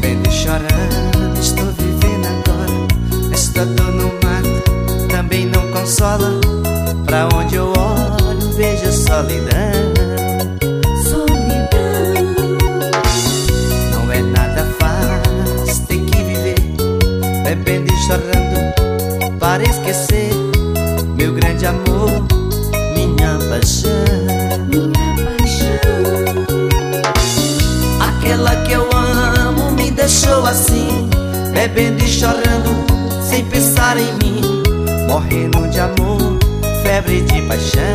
bebendo e chorando, estou vivendo agora. Esta dor no mato também não consola. Pra onde eu olho vejo solidão. Não é nada fácil ter que viver bebendo e chorando para esquecer meu grande amor, minha paixão. Aquela que eu amo me deixou assim, bebendo e chorando sem pensar em mim, morrendo de amor, febre de paixão.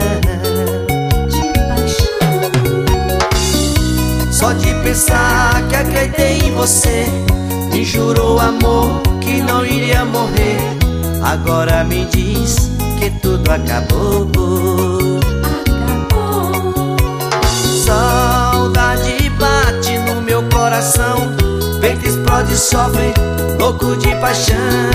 Só de pensar que acreditei em você, me jurou amor que não iria morrer. Agora me diz que tudo acabou. Saudade bate no meu coração, peito explode e sofre, louco de paixão.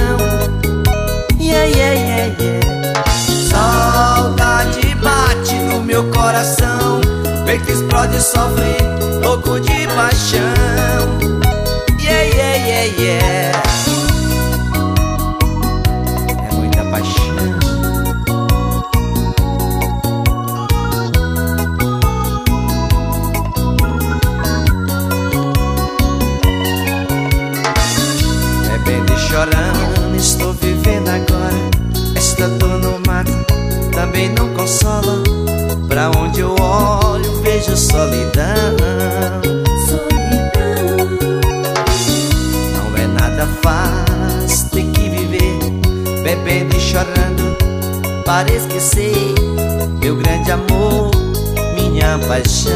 Yeah, yeah, yeah, yeah. Saudade bate no meu coração, peito explode e sofre, louco de paixão. Yeah, yeah, yeah, yeah. É muita paixão. Bebendo e chorando, estou vivendo agora. Esta dor no mato também não consola. Pra onde eu olho vejo solidão. Não é nada fácil ter que viver bebendo e chorando para esquecer meu grande amor, minha paixão.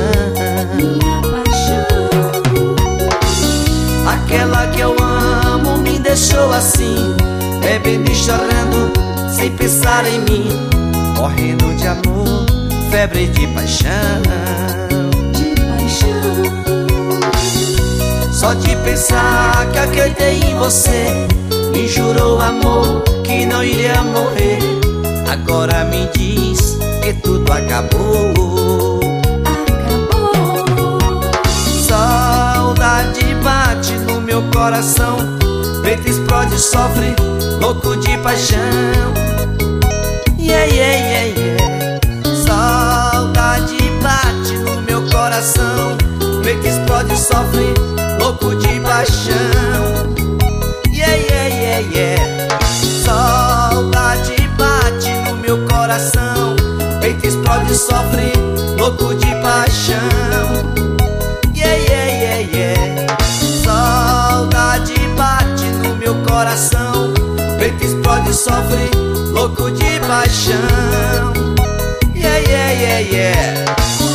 Aquela que eu amo me deixou assim, bebendo e chorando sem pensar em mim, morrendo de amor, febre de paixão. Só de pensar que acreditei em você, me jurou amor que não iria morrer. Agora me diz que tudo acabou. Saudade bate no meu coração, peito explode e sofre, louco de paixão. Yeah, yeah, yeah, yeah. Saudade bate no meu coração, peito explode e sofre, louco de paixão. Yeah, yeah, yeah, yeah. Saudade bate no meu coração, peito explode e sofre, louco de paixão. Yeah, yeah, yeah, yeah. Saudade bate no meu coração, peito explode e sofre, louco de paixão. Yeah, yeah, yeah, yeah.